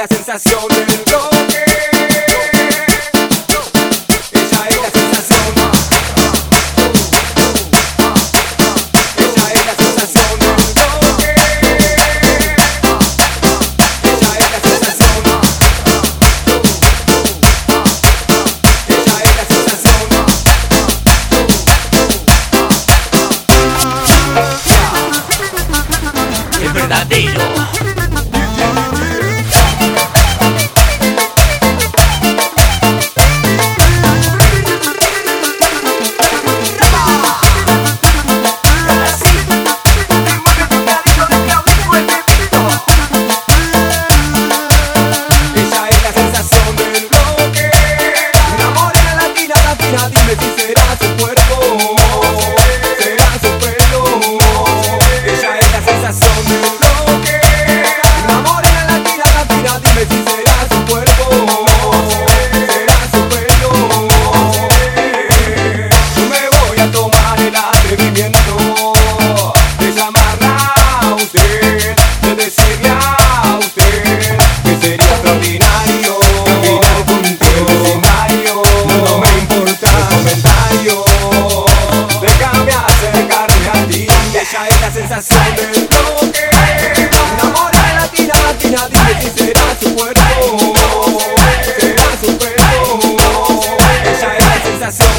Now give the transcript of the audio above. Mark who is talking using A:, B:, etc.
A: la sensación del bloque. Ella es la sensación. Ella es la sensación del bloque. Ella es la sensación. Ella es la sensación.
B: El verdadero.
A: Dime si será su cuerpo, será su pelo. Ella es la sensación del bloque. Una morena latina, latina, dime si será su cuerpo, será su pelo. Yo me voy a tomar el atrevimiento de llamarla a usted, de decirle a usted que sería extraordinario caminar con usted en el escenario. No me importa comentario, déjame acercarme a ti. Ella es la sensación del bloque. Una morena latina, latina, dime si será su cuerpo, será su pelo. Ella es la sensación.